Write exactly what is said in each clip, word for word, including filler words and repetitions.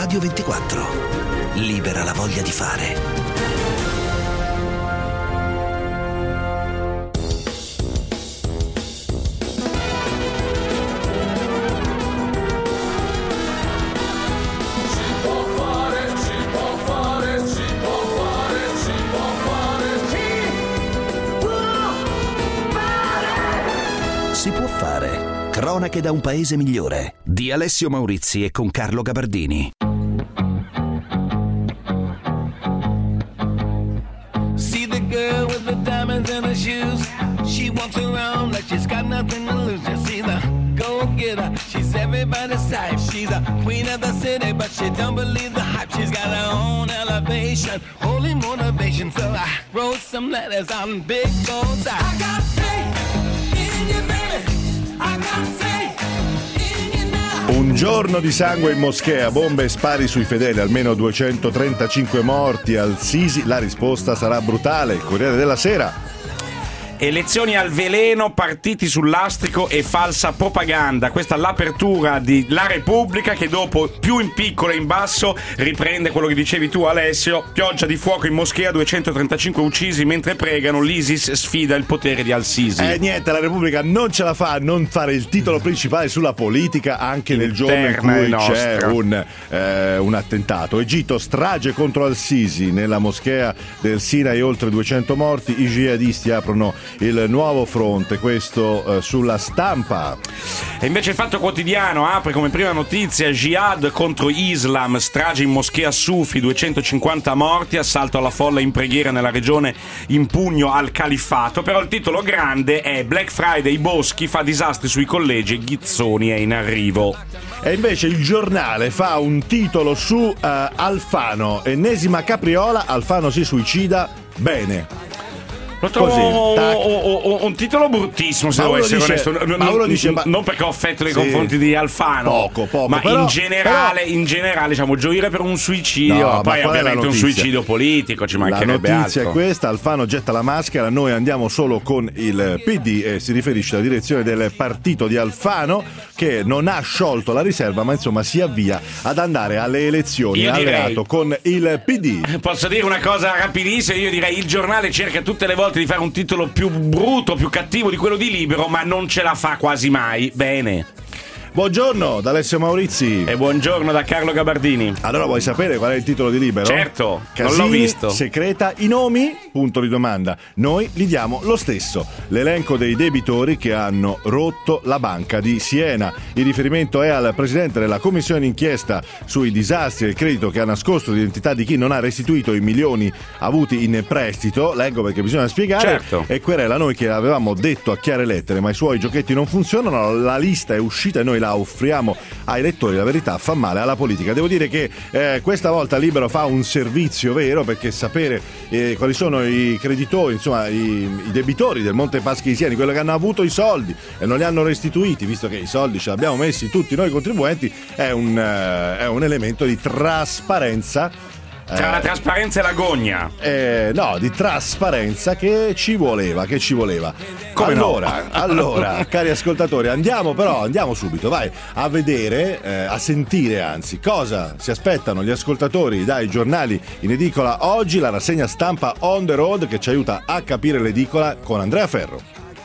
Radio ventiquattro. Libera la voglia di fare. Si può fare. Cronache da un paese migliore di Alessio Maurizi e con Carlo Gabardini. See the girl with the diamonds in her shoes. She walks around like she's got nothing to lose. Just see the go-getter. She's everybody's type. She's a queen of the city, but she don't believe the hype. She's got her own elevation, holy motivation. So I wrote some letters on big goals. I, I got faith in you, baby. I got faith in you now. Un giorno di sangue in moschea, bombe e spari sui fedeli, almeno duecentotrentacinque morti al Sisi. La risposta sarà brutale. Il Corriere della Sera. Elezioni al veleno, partiti sul lastrico e falsa propaganda. Questa è l'apertura di La Repubblica, che dopo più in piccolo e in basso riprende quello che dicevi tu, Alessio. Pioggia di fuoco in moschea, duecentotrentacinque uccisi mentre pregano. L'ISIS sfida il potere di Al-Sisi. E eh, niente, la Repubblica non ce la fa a non fare il titolo principale sulla politica anche nel giorno in cui c'è un, eh, un attentato. Egitto, strage contro Al-Sisi nella moschea del Sinai, oltre duecento morti. I jihadisti aprono il nuovo fronte, questo eh, sulla Stampa. E invece il Fatto Quotidiano apre come prima notizia: jihad contro Islam, strage in moschea Sufi, duecentocinquanta morti, assalto alla folla in preghiera nella regione in pugno al califfato. Però il titolo grande è Black Friday, Boschi fa disastri sui collegi e Ghizzoni è in arrivo. E invece il Giornale fa un titolo su uh, Alfano, ennesima capriola, Alfano si suicida, bene. Lo trovo Così, o, o, un titolo bruttissimo, se devo essere dice, onesto. Ma uno non, dice, ma... non perché ho affetto nei sì, confronti di Alfano, poco, poco, ma però, in generale, però... in generale, diciamo, gioire per un suicidio, no, poi ovviamente un suicidio politico, ci mancherebbe altro. La notizia è questa: Alfano getta la maschera, noi andiamo solo con il P D, e si riferisce alla direzione del partito di Alfano, che non ha sciolto la riserva, ma insomma si avvia ad andare alle elezioni. Io alleato direi, con il P D. Posso dire una cosa rapidissima? Io direi il Giornale cerca tutte le volte di fare un titolo più brutto, più cattivo di quello di Libero, ma non ce la fa quasi mai. Bene. Buongiorno da Alessio Maurizi. E buongiorno da Carlo Gabardini. Allora vuoi sapere qual è il titolo di Libero? Certo, Casini, non l'ho visto. Secreta i nomi? Punto di domanda. Noi li diamo lo stesso. L'elenco dei debitori che hanno rotto la banca di Siena. Il riferimento è al presidente della commissione d'inchiesta sui disastri e il credito che ha nascosto l'identità di chi non ha restituito i milioni avuti in prestito. Leggo perché bisogna spiegare. Certo. E querela noi che avevamo detto a chiare lettere, ma i suoi giochetti non funzionano. La lista è uscita e noi la offriamo ai lettori. La verità fa male alla politica. Devo dire che eh, questa volta Libero fa un servizio vero, perché sapere eh, quali sono i creditori, insomma i, i debitori del Monte Paschi di Siena, quelli che hanno avuto i soldi e non li hanno restituiti, visto che i soldi ce li abbiamo messi tutti noi contribuenti, è un, eh, è un elemento di trasparenza. Tra la trasparenza e la gogna. Eh, no, di trasparenza che ci voleva, che ci voleva. Come allora, no? allora, cari ascoltatori, andiamo però, andiamo subito, vai, a vedere, eh, a sentire anzi, cosa si aspettano gli ascoltatori dai giornali in edicola oggi, la rassegna stampa On The Road che ci aiuta a capire l'edicola con Andrea Ferro.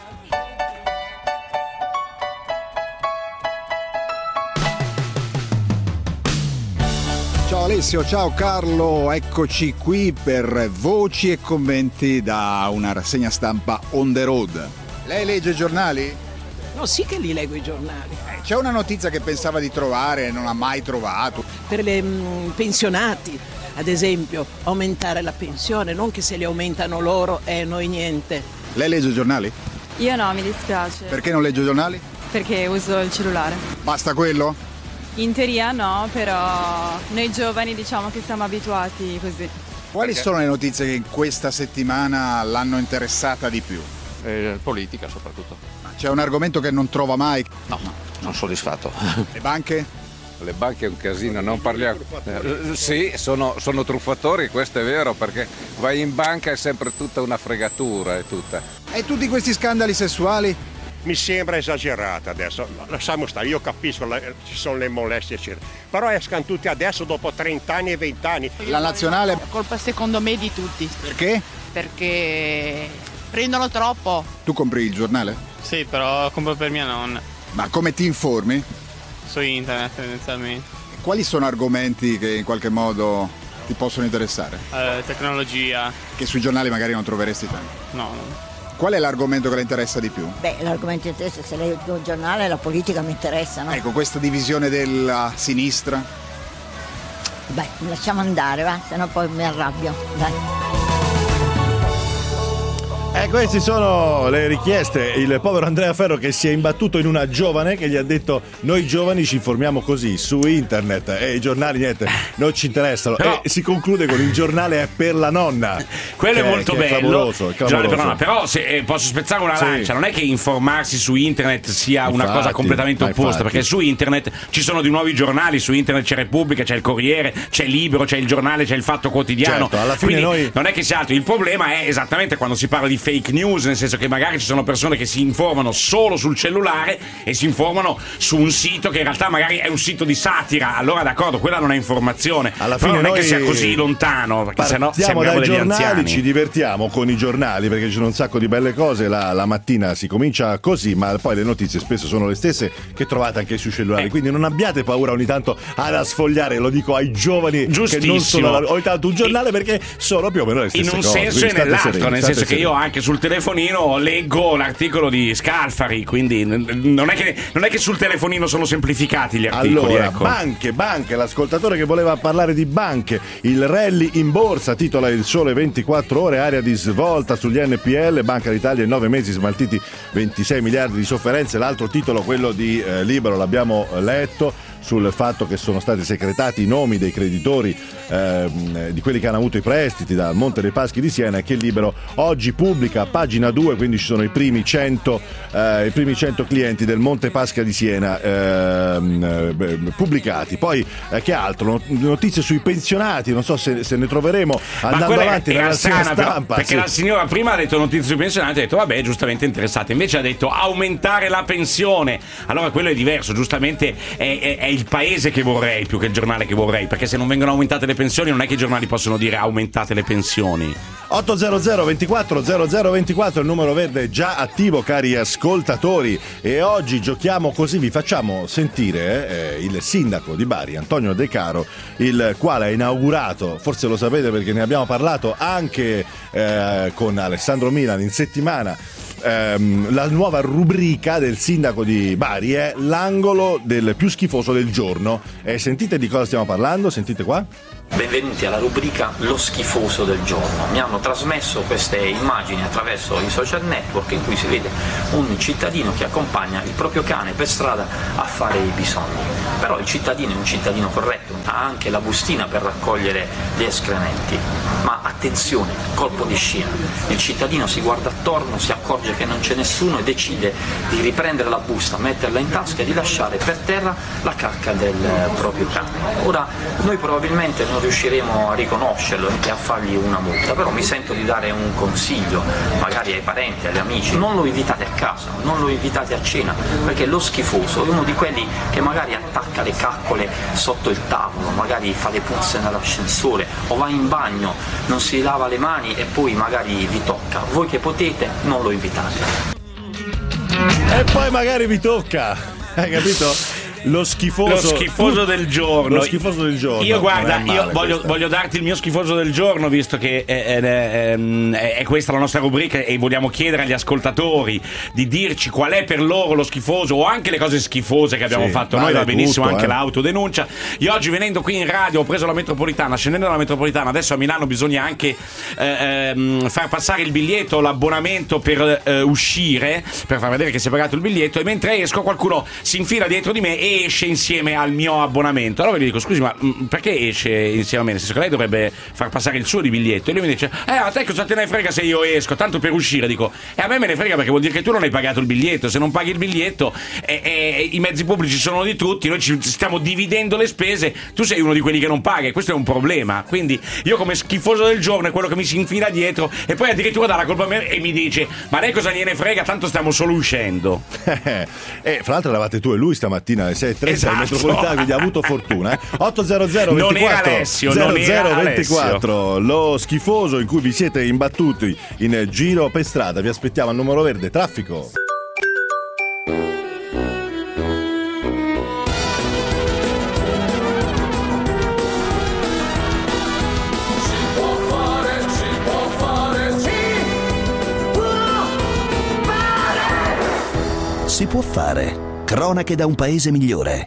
Ciao Alessio, ciao Carlo, eccoci qui per voci e commenti da una rassegna stampa On The Road. Lei legge i giornali? No, sì che li leggo i giornali. Eh, c'è una notizia che pensava di trovare e non ha mai trovato. Per i pensionati, ad esempio, aumentare la pensione, non che se li aumentano loro e noi niente. Lei legge i giornali? Io no, mi dispiace. Perché non legge i giornali? Perché uso il cellulare. Basta quello? In teoria no, però noi giovani diciamo che siamo abituati così. Quali Perché? sono le notizie che in questa settimana l'hanno interessata di più? Eh, politica soprattutto. C'è un argomento che non trova mai? No, no, non soddisfatto. Le banche? Le banche è un casino, non parliamo. Eh, sì, sono, sono truffatori, questo è vero, perché vai in banca è sempre tutta una fregatura, è tutta. E tutti questi scandali sessuali? mi sembra esagerata adesso. Lasciamo stare, io capisco, la, ci sono le molestie, eccetera. Però escano tutti adesso dopo trenta anni e venti anni. La nazionale? Colpa secondo me di tutti. Perché? Perché prendono troppo. Tu compri il giornale? Sì, però compro per mia nonna. Ma come ti informi? Su internet tendenzialmente. Quali sono argomenti che in qualche modo ti possono interessare? Uh, tecnologia. Che sui giornali magari non troveresti tanto? No, no. Qual è l'argomento che le interessa di più? Beh, l'argomento che interessa, se leggo il giornale, la politica mi interessa, no? Ecco, questa divisione della sinistra? Beh, lasciamo andare, va, sennò poi mi arrabbio, dai. E queste sono le richieste. Il povero Andrea Ferro che si è imbattuto in una giovane che gli ha detto: noi giovani ci informiamo così su internet e i giornali niente, non ci interessano. Però, e si conclude con il giornale è per la nonna. Quello che, è molto che bello. È clamoroso, è clamoroso. Per nonna. Però se eh, posso spezzare una lancia, sì. Non è che informarsi su internet sia infatti, una cosa completamente opposta, infatti. Perché su internet ci sono di nuovi giornali, su internet c'è Repubblica, c'è il Corriere, c'è Libero, c'è il Giornale, c'è il Fatto Quotidiano. Certo, alla fine noi... non è che sia altro. Il problema è esattamente quando si parla di fake news, nel senso che magari ci sono persone che si informano solo sul cellulare e si informano su un sito che in realtà magari è un sito di satira. Allora d'accordo, quella non è informazione. Alla fine non noi è che sia così lontano, perché sennò partiamo sembriamo dai degli giornali, anziani. ci divertiamo con i giornali perché ci sono un sacco di belle cose. La, la mattina si comincia così, ma poi le notizie spesso sono le stesse che trovate anche sui cellulari. Eh. Quindi non abbiate paura ogni tanto ad sfogliare, lo dico ai giovani che non sono ogni tanto un giornale, perché sono più o meno le stesse in un cose. senso e nell'altro, sereni, nel senso sereni. che io anche sul telefonino leggo l'articolo di Scalfari, quindi non è che, non è che sul telefonino sono semplificati gli articoli. Allora, ecco. banche, banche, l'ascoltatore che voleva parlare di banche, il rally in borsa, titola Il Sole ventiquattro ore, area di svolta sugli N P L, Banca d'Italia in nove mesi smaltiti ventisei miliardi di sofferenze. L'altro titolo, quello di eh, Libero, l'abbiamo letto, sul fatto che sono stati secretati i nomi dei creditori, ehm, di quelli che hanno avuto i prestiti dal Monte dei Paschi di Siena, e che Libero oggi pubblica a pagina due, quindi ci sono i primi cento, eh, i primi cento clienti del Monte Paschi di Siena ehm, eh, pubblicati. Poi eh, che altro? Notizie sui pensionati, non so se, se ne troveremo andando avanti nella rassegna stampa. Perché sì. La signora prima ha detto notizie sui pensionati, ha detto vabbè, giustamente interessata, invece ha detto aumentare la pensione. Allora quello è diverso, giustamente è, è, è il paese che vorrei più che il giornale che vorrei, perché se non vengono aumentate le pensioni non è che i giornali possono dire aumentate le pensioni. ottocento ventiquattro zero zero ventiquattro il numero verde già attivo, cari ascoltatori, e oggi giochiamo così, vi facciamo sentire eh, il sindaco di Bari, Antonio De Caro, il quale ha inaugurato, forse lo sapete perché ne abbiamo parlato anche eh, con Alessandro Milan in settimana, ehm, la nuova rubrica del sindaco di Bari è l'angolo del più schifoso del giorno. E sentite di cosa stiamo parlando, sentite qua. Benvenuti alla rubrica Lo schifoso del giorno. Mi hanno trasmesso queste immagini attraverso i social network in cui si vede un cittadino che accompagna il proprio cane per strada a fare i bisogni. Però il cittadino è un cittadino corretto, ha anche la bustina per raccogliere gli escrementi. Ma attenzione, colpo di scena. Il cittadino si guarda attorno, si accorge che non c'è nessuno e decide di riprendere la busta, metterla in tasca e di lasciare per terra la cacca del proprio cane. Ora, noi probabilmente non riusciremo a riconoscerlo e a fargli una multa, però mi sento di dare un consiglio, magari ai parenti, agli amici: non lo invitate a casa, non lo invitate a cena, perché lo schifoso è uno di quelli che magari attacca le caccole sotto il tavolo, magari fa le puzze nell'ascensore o va in bagno, non si lava le mani e poi magari vi tocca. Voi che potete non lo invitate. E poi magari vi tocca, hai capito? Lo schifoso, lo schifoso del giorno. Lo schifoso del giorno. Io guarda, io voglio, voglio darti il mio schifoso del giorno, visto che è, è, è, è questa la nostra rubrica e vogliamo chiedere agli ascoltatori di dirci qual è per loro lo schifoso, o anche le cose schifose che abbiamo sì, fatto vale noi, va benissimo tutto, anche eh. l'autodenuncia. Io oggi venendo qui in radio ho preso la metropolitana, scendendo dalla metropolitana, adesso a Milano bisogna anche eh, ehm, far passare il biglietto, l'abbonamento per eh, uscire, per far vedere che si è pagato il biglietto, e mentre esco qualcuno si infila dietro di me e esce insieme al mio abbonamento. Allora gli dico: scusi, ma mh, perché esce insieme a me? Nel senso che lei dovrebbe far passare il suo di biglietto. E lui mi dice: eh, a te cosa te ne frega se io esco? Tanto per uscire. Dico: e eh, a me me ne frega, perché vuol dire che tu non hai pagato il biglietto. Se non paghi il biglietto, eh, eh, i mezzi pubblici sono di tutti, noi ci stiamo dividendo le spese, tu sei uno di quelli che non paga, e questo è un problema. Quindi io, come schifoso del giorno, è quello che mi si infila dietro e poi addirittura dà la colpa a me e mi dice: ma lei cosa gliene frega, tanto stiamo solo uscendo. E eh, fra l'altro eravate tu e lui stamattina alle sei e trenta esatto. in metropolitana, quindi ha avuto fortuna. eh? ottocento non era Alessio, non era ventiquattro, lo schifoso in cui vi siete imbattuti in giro per strada. Vi aspettiamo al numero verde. Traffico. Si può fare. Cronache da un paese migliore.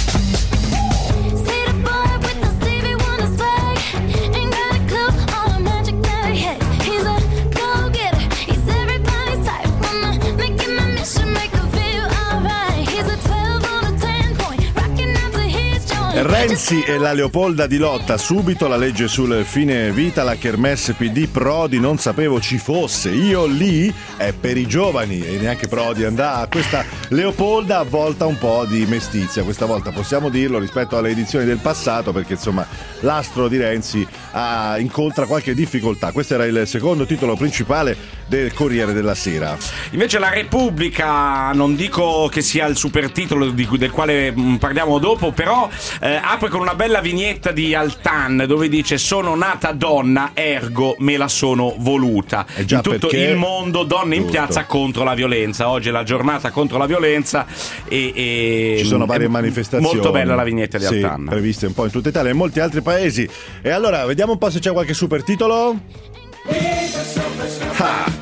Renzi e la Leopolda di lotta, subito la legge sul fine vita, la kermesse P D, Prodi non sapevo ci fosse, io lì è per i giovani, e neanche Prodi andrà a questa Leopolda, avvolta un po' di mestizia, questa volta possiamo dirlo rispetto alle edizioni del passato, perché insomma l'astro di Renzi ha, incontra qualche difficoltà. Questo era il secondo titolo principale del Corriere della Sera. Invece la Repubblica, non dico che sia il supertitolo di, del quale parliamo dopo, però eh, apre con una bella vignetta di Altan dove dice: sono nata donna, ergo me la sono voluta. Eh già, in tutto perché... il mondo donne in Giusto. piazza contro la violenza. Oggi è la giornata contro la violenza e, e ci sono varie manifestazioni, molto bella la vignetta di sì, Altan, previste un po' in tutta Italia e in molti altri paesi. E allora vediamo un po' se c'è qualche supertitolo. Ah.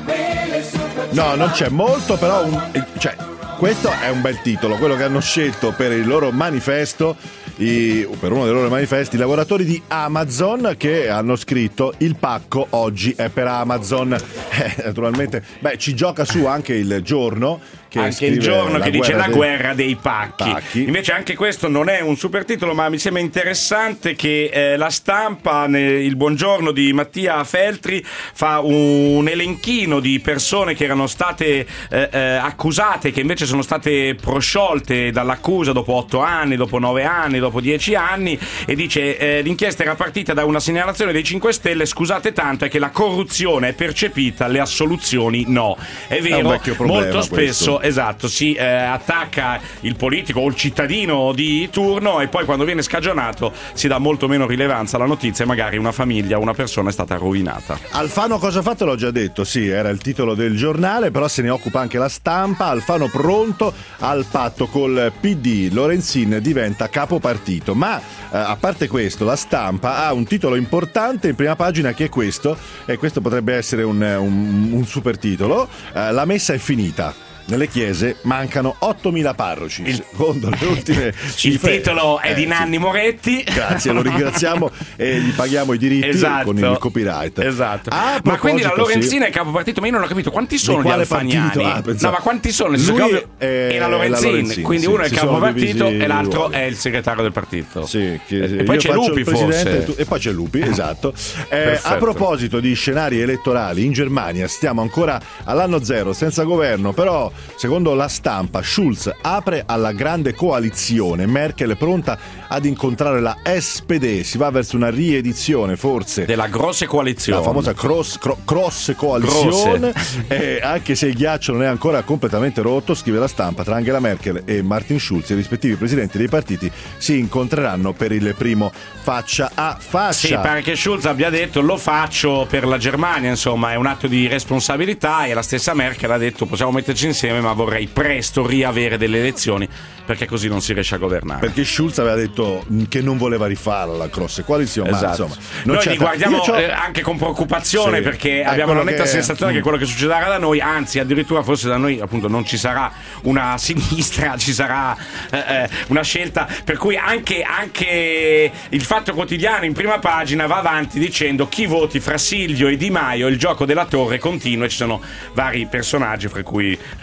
No, non c'è molto, però un, cioè, questo è un bel titolo, quello che hanno scelto per il loro manifesto, i, per uno dei loro manifesti, i lavoratori di Amazon, che hanno scritto: il pacco oggi è per Amazon. Eh, naturalmente, beh, ci gioca su anche il giorno. Che anche il giorno che dice la dei... guerra dei pacchi. pacchi. Invece anche questo non è un super titolo, ma mi sembra interessante che eh, La Stampa, nel, il buongiorno di Mattia Feltri, fa un elenchino di persone che erano state eh, eh, accusate, che invece sono state prosciolte dall'accusa dopo otto anni, dopo nove anni, dopo dieci anni, e dice eh, l'inchiesta era partita da una segnalazione dei cinque Stelle, scusate tanto, è che la corruzione è percepita, le assoluzioni no. È vero, è un vecchio problema, molto spesso questo. Esatto, si eh, attacca il politico o il cittadino di turno e poi quando viene scagionato si dà molto meno rilevanza alla notizia e magari una famiglia, una persona è stata rovinata. Alfano cosa ha fatto? L'ho già detto, sì, era il titolo del giornale, però se ne occupa anche La Stampa. Alfano pronto al patto col P D, Lorenzin diventa capopartito. Ma eh, a parte questo, La Stampa ha un titolo importante in prima pagina che è questo, e questo potrebbe essere un, un, un super titolo: eh, la messa è finita. Nelle chiese mancano ottomila parroci, il, secondo le ultime cifre. Il titolo è eh, di Nanni sì. Moretti. Grazie, lo ringraziamo e gli paghiamo i diritti, esatto, con il copyright. Esatto. Ah, ma quindi la Lorenzina sì. è capopartito, ma io non ho capito quanti sono di gli Alfagnani. Ah, no, ma quanti sono? Lui è, è la Lorenzin, Lorenzin, quindi sì, uno è il capopartito e l'altro ruoli. è il segretario del partito. Sì, che e poi c'è Lupi forse. Tu, e poi c'è Lupi, esatto. Eh, a proposito di scenari elettorali, in Germania stiamo ancora all'anno zero, senza governo, però secondo La Stampa Schulz apre alla grande coalizione, Merkel è pronta ad incontrare la S P D, si va verso una riedizione forse della grosse coalizione, la famosa cross, cro, cross coalizione, eh, anche se il ghiaccio non è ancora completamente rotto, scrive La Stampa, tra Angela Merkel e Martin Schulz i rispettivi presidenti dei partiti si incontreranno per il primo faccia a faccia. Sì, pare che Schulz abbia detto lo faccio per la Germania, insomma è un atto di responsabilità, e la stessa Merkel ha detto possiamo metterci insieme ma vorrei presto riavere delle elezioni perché così non si riesce a governare. Perché Schulz aveva detto che non voleva rifarla la cross coalizione, esatto. ma insomma non noi c'è li guardiamo c'ho... eh, anche con preoccupazione, sì, perché abbiamo la netta che... sensazione mm. che quello che succederà da noi, anzi addirittura forse da noi appunto non ci sarà una sinistra, ci sarà eh, una scelta per cui anche, anche il Fatto Quotidiano in prima pagina va avanti dicendo chi voti fra Silvio e Di Maio, il gioco della torre continua, e ci sono vari personaggi fra cui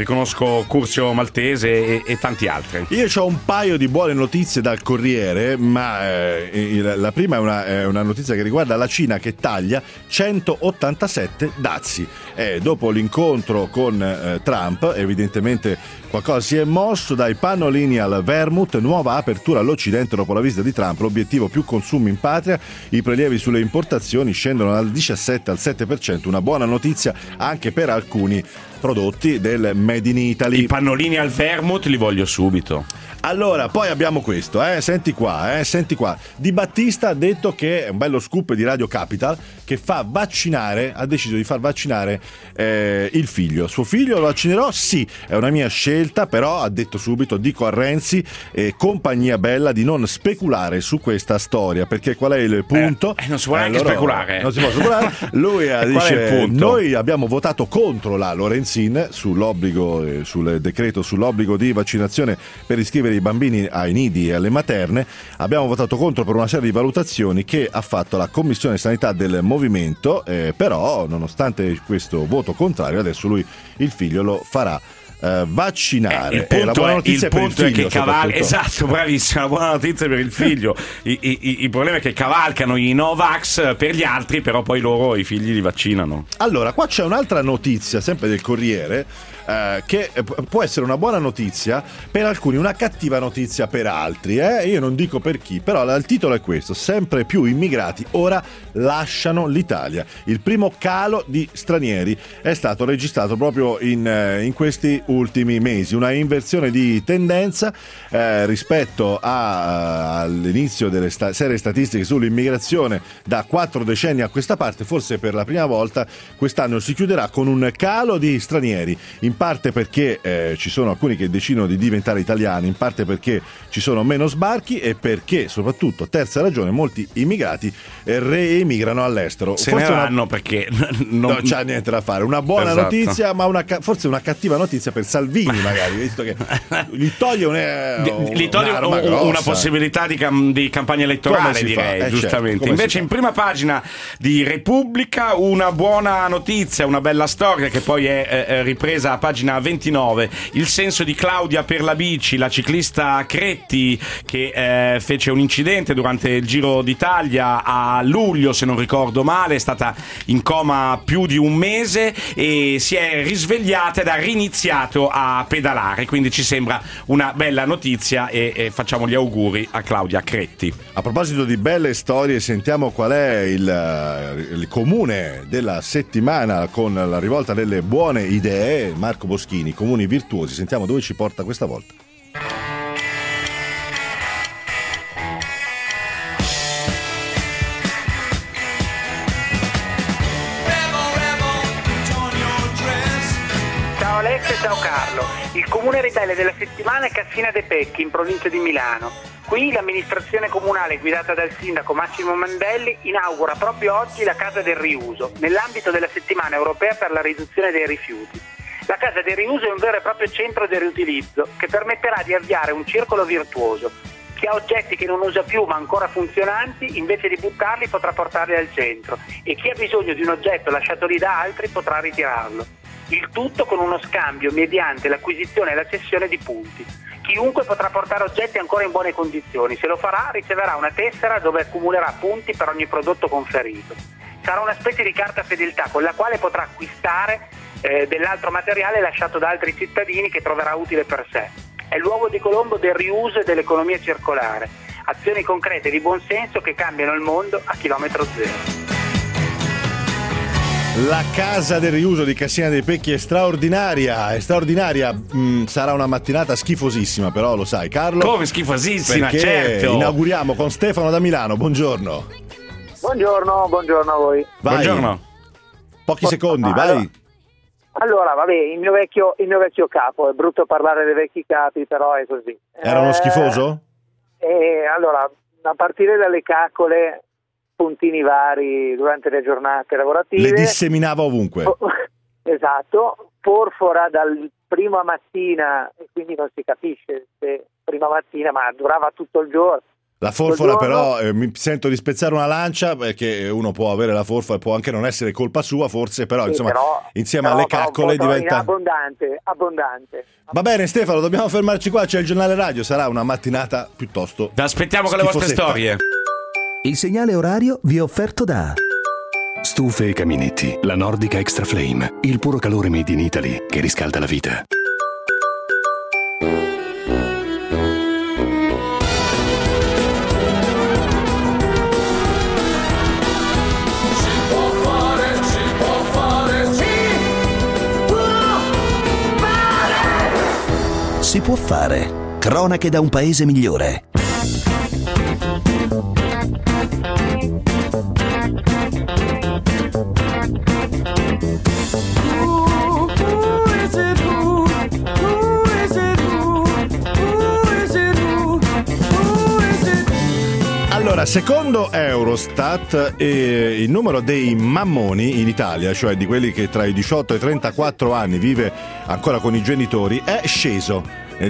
riconosco Curzio Maltese e, e tanti altri. Io ho un paio di buone notizie dal Corriere, ma eh, la prima è una, è una notizia che riguarda la Cina che taglia centottantasette dazi. Eh, dopo l'incontro con eh, Trump, evidentemente qualcosa si è mosso, dai pannolini al vermouth, nuova apertura all'Occidente dopo la visita di Trump, l'obiettivo più consumi in patria, i prelievi sulle importazioni scendono dal diciassette al sette per cento, una buona notizia anche per alcuni prodotti del Made in Italy. I pannolini al vermouth li voglio subito. Allora, poi abbiamo questo, eh, senti qua, eh, senti qua. Di Battista ha detto che è un bello scoop di Radio Capital, che fa vaccinare, ha deciso di far vaccinare eh, il figlio. Suo figlio lo vaccinerò? Sì, è una mia scelta, però ha detto subito, dico a Renzi e compagnia bella di non speculare su questa storia, perché qual è il punto? Eh, non si può neanche loro, speculare. Non si può speculare. Lui ha, dice, noi abbiamo votato contro la Lorenzin sull'obbligo, eh, sul decreto sull'obbligo di vaccinazione per iscrivere i bambini ai nidi e alle materne, abbiamo votato contro per una serie di valutazioni che ha fatto la Commissione Sanità del Movimento, eh, però nonostante questo voto contrario adesso lui il figlio lo farà Uh, vaccinare. Eh, il punto, eh, la buona è, notizia il per punto il figlio, è che caval- esatto, bravissima, la buona notizia per il figlio. I, i, il problema è che cavalcano i Novax per gli altri, però poi loro i figli li vaccinano. Allora, qua c'è un'altra notizia, sempre del Corriere, eh, che può essere una buona notizia per alcuni, una cattiva notizia per altri. Eh? Io non dico per chi, però il titolo è questo: sempre più immigrati ora lasciano l'Italia. Il primo calo di stranieri è stato registrato proprio in, in questi ultimi mesi, una inversione di tendenza eh, rispetto a, all'inizio delle sta- serie statistiche sull'immigrazione da quattro decenni a questa parte. Forse per la prima volta quest'anno si chiuderà con un calo di stranieri, in parte perché eh, ci sono alcuni che decidono di diventare italiani, in parte perché ci sono meno sbarchi e perché, soprattutto, terza ragione, molti immigrati eh, reemigrano all'estero. Se forse ne vanno una... perché non non c'è niente da fare. Una buona esatto. notizia, ma una ca- forse una cattiva notizia per Salvini, magari, visto che gli toglie, un, un, gli toglie un'arma un, grossa. una possibilità di, cam- di campagna elettorale, direi, eh, giustamente. certo, Invece in prima pagina di Repubblica una buona notizia, una bella storia che poi è eh, ripresa a pagina ventinove. Il senso di Claudia per la bici, la ciclista Cretti che eh, fece un incidente durante il Giro d'Italia a luglio, se non ricordo male, è stata in coma più di un mese e si è risvegliata ed ha riniziato a pedalare, quindi ci sembra una bella notizia e, e facciamo gli auguri a Claudia Cretti. A proposito di belle storie, sentiamo qual è il, il comune della settimana con la rivolta delle buone idee. Marco Boschini, comuni virtuosi, sentiamo dove ci porta questa volta. Ciao Alessio e ciao Carlo. Il comune ribelle della settimana è Cassina de' Pecchi, in provincia di Milano. Qui l'amministrazione comunale guidata dal sindaco Massimo Mandelli inaugura proprio oggi la Casa del Riuso, nell'ambito della settimana europea per la riduzione dei rifiuti. La Casa del Riuso è un vero e proprio centro del riutilizzo che permetterà di avviare un circolo virtuoso. Chi ha oggetti che non usa più ma ancora funzionanti, invece di buttarli potrà portarli al centro, e chi ha bisogno di un oggetto lasciato lì da altri potrà ritirarlo. Il tutto con uno scambio mediante l'acquisizione e la cessione di punti. Chiunque potrà portare oggetti ancora in buone condizioni. Se lo farà riceverà una tessera dove accumulerà punti per ogni prodotto conferito. Sarà una specie di carta fedeltà con la quale potrà acquistare eh, dell'altro materiale lasciato da altri cittadini che troverà utile per sé. È il luogo di Colombo del riuso e dell'economia circolare. Azioni concrete di buon senso che cambiano il mondo a chilometro zero. La Casa del Riuso di Cassina dei Pecchi è straordinaria, è straordinaria. Mm, sarà una mattinata schifosissima, però lo sai, Carlo. Come schifosissima, perché certo. Inauguriamo con Stefano da Milano. Buongiorno. Buongiorno, buongiorno a voi. Vai. Buongiorno. Pochi secondi, allora, vai. Allora, vabbè, il mio vecchio il mio vecchio capo, è brutto parlare dei vecchi capi, però è così. Era uno eh, schifoso? E allora, a partire dalle caccole, puntini vari durante le giornate lavorative. Le disseminava ovunque. Esatto, porfora dal prima mattina, e quindi non si capisce se prima mattina, ma durava tutto il giorno, La forfora Buongiorno. però, eh, mi sento di spezzare una lancia, perché uno può avere la forfora, può anche non essere colpa sua forse, però Sì, insomma però- insieme però alle fa un caccole po' diventa... abbondante, abbondante. Va bene Stefano, dobbiamo fermarci qua, c'è il giornale radio, sarà una mattinata piuttosto... Vi aspettiamo con le vostre schifosetta. storie. Il segnale orario vi è offerto da Stufe e caminetti, la Nordica Extra Flame, il puro calore made in Italy che riscalda la vita. Si può fare. Cronache da un paese migliore. Allora, secondo Eurostat, eh, il numero dei mammoni in Italia, cioè di quelli che tra i diciotto e i trentaquattro anni vive ancora con i genitori, è sceso nel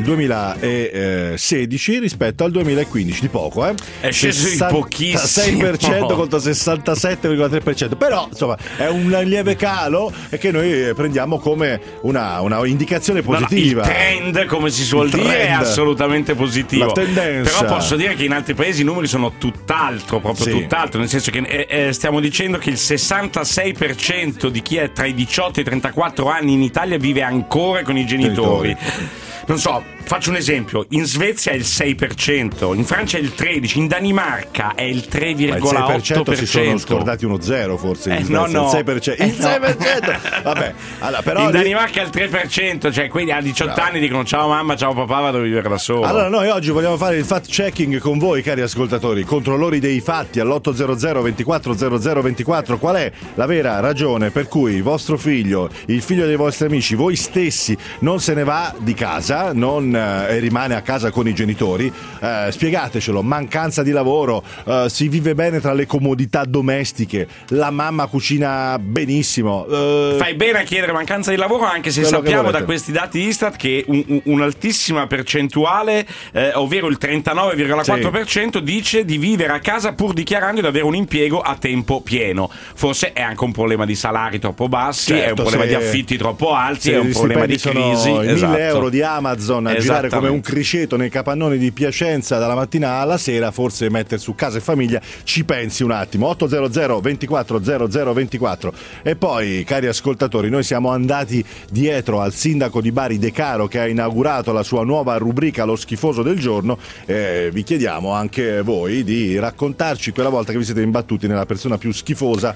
duemilasedici rispetto al duemilaquindici, di poco, eh? È sceso di pochissimo. sei per cento contro sessantasette virgola tre per cento, però insomma è un lieve calo che noi prendiamo come una, una indicazione positiva. No, no, il trend, come si suol Il dire, trend. è assolutamente positivo. La tendenza. Però posso dire che in altri paesi i numeri sono tutt'altro, proprio Sì. tutt'altro, nel senso che eh, eh, stiamo dicendo che il sessantasei per cento di chi è tra i diciotto e i trentaquattro anni in Italia vive ancora con i genitori. Genitori. Non so, faccio un esempio: in Svezia è il sei per cento, in Francia è il tredici per cento, in Danimarca è il tre virgola otto per cento. Ma il sei per cento si sono scordati uno zero forse. Eh, in no, Svezia, no. il sei per cento. Eh, Il sei per cento. no. Vabbè, allora, però in lì- Danimarca è il tre per cento, cioè quelli a diciotto Bravo. anni dicono ciao mamma, ciao papà, vado a vivere da solo. Allora noi oggi vogliamo fare il fact checking con voi, cari ascoltatori, controllori dei fatti all'ottocento ventiquattro zero zero ventiquattro. Qual è la vera ragione per cui vostro figlio, il figlio dei vostri amici, voi stessi non se ne va di casa, non eh, rimane a casa con i genitori? Eh, spiegatecelo. Mancanza di lavoro, eh, si vive bene tra le comodità domestiche, la mamma cucina benissimo. eh, Fai bene a chiedere mancanza di lavoro, anche se Quello che sappiamo volete. da questi dati Istat che un- un- un'altissima percentuale, eh, ovvero il trentanove virgola quattro per cento, dice di vivere a casa pur dichiarando di avere un impiego a tempo pieno. Forse è anche un problema di salari troppo bassi, è un Certo, problema se- di affitti troppo alti, se è un gli problema di stipendi crisi. sono i Esatto. mille euro di Amazon a girare come un Esattamente. criceto nei capannoni di Piacenza dalla mattina alla sera, forse mettere su casa e famiglia ci pensi un attimo. Ottocento ventiquattro zero zero ventiquattro. E poi, cari ascoltatori, noi siamo andati dietro al sindaco di Bari De Caro, che ha inaugurato la sua nuova rubrica Lo schifoso del giorno. Eh, vi chiediamo anche voi di raccontarci quella volta che vi siete imbattuti nella persona più schifosa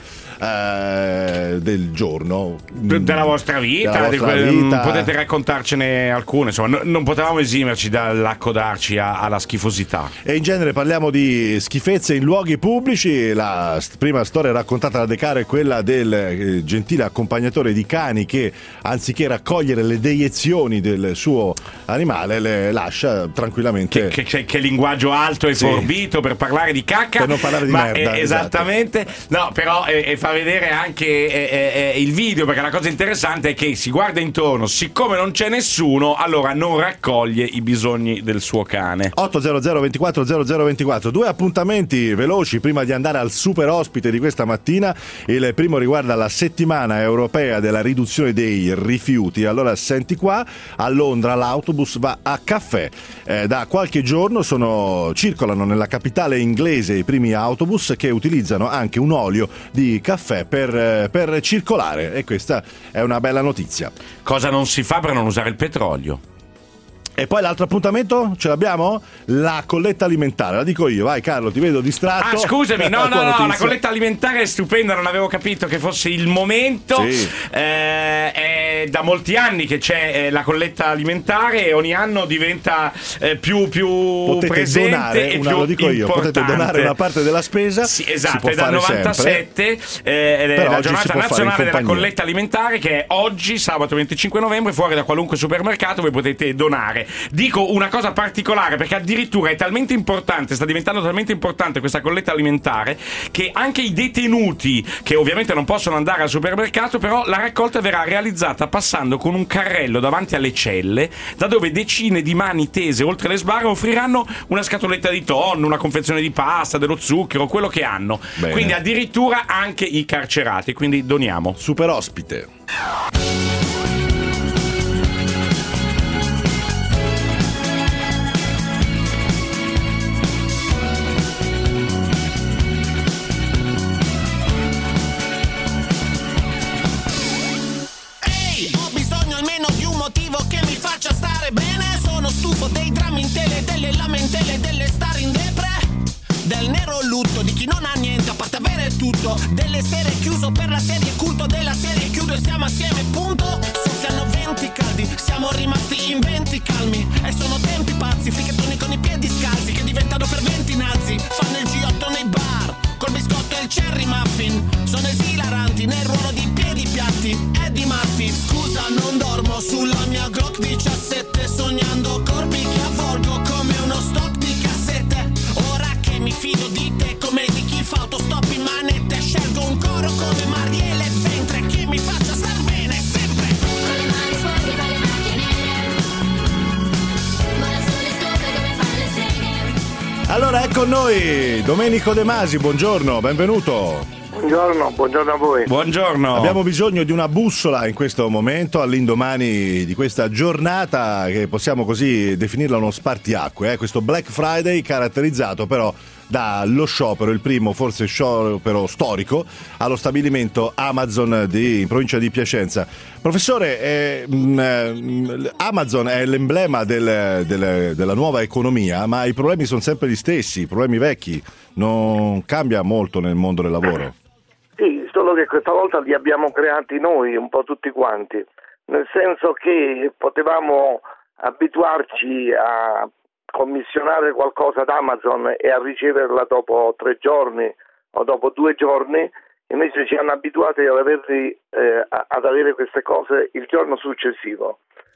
eh, del giorno, Della vostra vita, Della di vostra que- vita. potete raccontarcene alcune, insomma, no- non potevamo esimerci dall'accodarci a- alla schifosità. E in genere parliamo di schifezze in luoghi pubblici. La st- prima storia raccontata da De Caro è quella del eh, gentile accompagnatore di cani che, anziché raccogliere le deiezioni del suo animale, le lascia tranquillamente. Che, che- che linguaggio alto e Sì. forbito per parlare di cacca, Per non parlare di ma, merda, eh, esattamente. No, però eh, eh, fa vedere anche eh, eh, il video, perché la cosa interessante è che si guarda intorno, siccome non c'è nessuno, allora non raccoglie i bisogni del suo cane. ottocento ventiquattro zero zero ventiquattro. Due appuntamenti veloci prima di andare al super ospite di questa mattina. Il primo riguarda la settimana europea della riduzione dei rifiuti. Allora senti qua, a Londra l'autobus va a caffè. Eh, da qualche giorno sono, circolano nella capitale inglese i primi autobus che utilizzano anche un olio di caffè per, eh, per circolare, e questa è una bella notizia. Cosa non si fa per non usare il petrolio? E poi l'altro appuntamento ce l'abbiamo? La colletta alimentare. La dico io, vai Carlo, ti vedo distratto. Ah, scusami, no, La no, tua no, la notizia. colletta alimentare è stupenda, non avevo capito che fosse il momento. Sì. Eh, è da molti anni che c'è eh, la colletta alimentare e ogni anno diventa eh, più, più Potete presente donare, e una, più lo dico io, importante. potete donare una parte della spesa. Sì, si esatto, può è dal fare novantasette eh, Però la oggi si giornata può fare in nazionale della compagnia. colletta alimentare, che è oggi, sabato venticinque novembre, fuori da qualunque supermercato voi potete donare. Dico una cosa particolare perché addirittura è talmente importante, sta diventando talmente importante questa colletta alimentare, che anche i detenuti, che ovviamente non possono andare al supermercato, però la raccolta verrà realizzata passando con un carrello davanti alle celle, da dove decine di mani tese oltre le sbarre offriranno una scatoletta di tonno, una confezione di pasta, dello zucchero, quello che hanno. Bene. Quindi addirittura anche i carcerati, quindi doniamo. Super ospite. Che mi faccia stare bene. Sono stufo dei drammi in tele, delle lamentele, delle star in depre, del nero lutto di chi non ha niente a parte avere tutto, delle serie chiuso per la serie culto della serie chiudo e stiamo assieme punto. Soffiano venti caldi, siamo rimasti in venti calmi e sono tempi pazzi, fricchettoni con i piedi scalzi che diventano ferventi nazi, fanno il G otto nei bar col biscotto e il cherry muffin, sono esilaranti nel ruolo di piedi piatti Eddie Murphy. Scusa, non dormo sulla mia Glock diciassette, sognando corpi che avvolgo come uno stock di cassette. Ora che mi fido di te come di chi fa autostop in manette, scelgo un coro come Marielle Ventre che mi faccia star bene sempre. Con le mani sporche fa le macchie nere, ma la sole scopre come fa le streghe. Allora, ecco noi, Domenico De Masi, buongiorno, benvenuto. Buongiorno, buongiorno a voi. Buongiorno. Abbiamo bisogno di una bussola in questo momento, all'indomani di questa giornata che possiamo così definirla uno spartiacque, eh? Questo Black Friday caratterizzato però dallo sciopero, il primo forse sciopero storico allo stabilimento Amazon di, in provincia di Piacenza. Professore, eh, mh, Amazon è l'emblema del, del, della nuova economia, ma i problemi sono sempre gli stessi, i problemi vecchi, non cambia molto nel mondo del lavoro. Sì, solo che questa volta li abbiamo creati noi, un po' tutti quanti, nel senso che potevamo abituarci a commissionare qualcosa ad Amazon e a riceverla dopo tre giorni o dopo due giorni, invece ci hanno abituati ad, averli, eh, ad avere queste cose il giorno successivo.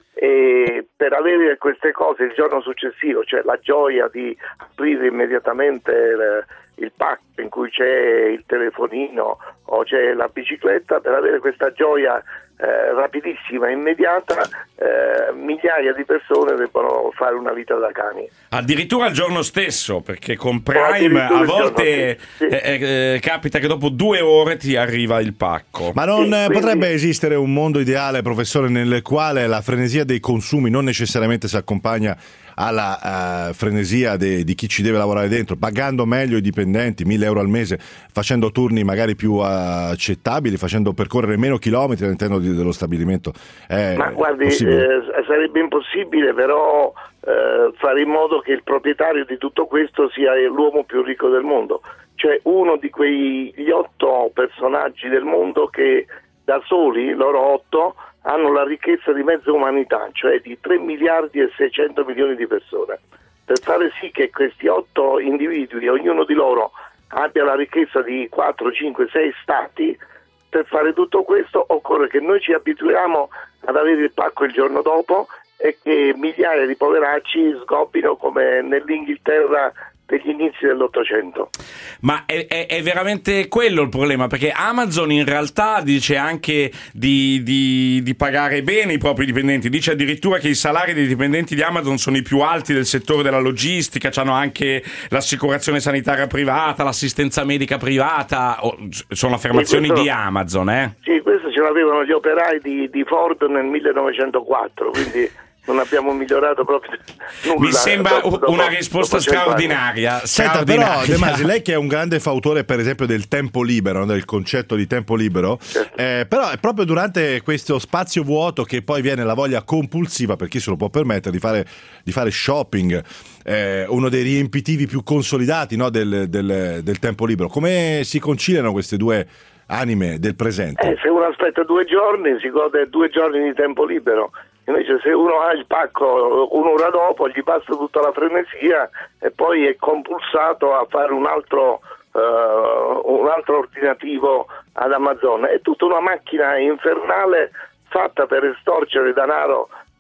E per avere queste cose il giorno successivo, cioè la gioia di aprire immediatamente il, il pack in cui c'è il telefonino o c'è la bicicletta, per avere questa gioia eh, rapidissima e immediata, eh, migliaia di persone debbono fare una vita da cani. Addirittura il giorno stesso, perché con Prime a volte sì, sì. Eh, eh, capita che dopo due ore ti arriva il pacco. Ma non Sì, quindi- potrebbe esistere un mondo ideale, professore, nel quale la frenesia dei consumi non necessariamente si accompagna alla uh, frenesia de, di chi ci deve lavorare dentro, pagando meglio i dipendenti, mille euro al mese, facendo turni magari più uh, accettabili, facendo percorrere meno chilometri all'interno di, dello stabilimento? È Ma guardi, possibile? eh, sarebbe impossibile, però eh, fare in modo che il proprietario di tutto questo sia l'uomo più ricco del mondo, cioè uno di quegli otto personaggi del mondo che da soli, loro otto, hanno la ricchezza di mezza umanità, cioè di tre miliardi e seicento milioni di persone. Per fare sì che questi otto individui, ognuno di loro, abbia la ricchezza di quattro, cinque, sei stati, per fare tutto questo occorre che noi ci abituiamo ad avere il pacco il giorno dopo e che migliaia di poveracci sgobbino come nell'Inghilterra degli inizi dell'Ottocento. Ma è, è, è veramente quello il problema, perché Amazon in realtà dice anche di, di, di pagare bene i propri dipendenti, dice addirittura che i salari dei dipendenti di Amazon sono i più alti del settore della logistica, hanno anche l'assicurazione sanitaria privata, l'assistenza medica privata, oh, sono affermazioni Sì, questo- di Amazon, eh? Sì, questo ce l'avevano gli operai di, di Ford nel millenovecentoquattro, quindi non abbiamo migliorato proprio nulla. Mi sembra dopo- dopo- una risposta dopo cento anni. straordinaria. Senta, però straordinaria. De Masi, lei che è un grande fautore per esempio del tempo libero, no? Del concetto di tempo libero, eh, però è proprio durante questo spazio vuoto che poi viene la voglia compulsiva, per chi se lo può permettere, di fare, di fare shopping, eh, uno dei riempitivi più consolidati, no? del, del, del tempo libero. Come si conciliano queste due anime del presente? Eh, se uno aspetta due giorni si gode due giorni di tempo libero, invece se uno ha il pacco un'ora dopo gli passa tutta la frenesia e poi è compulsato a fare un altro, uh, un altro ordinativo ad Amazon. È tutta una macchina infernale fatta per estorcere denaro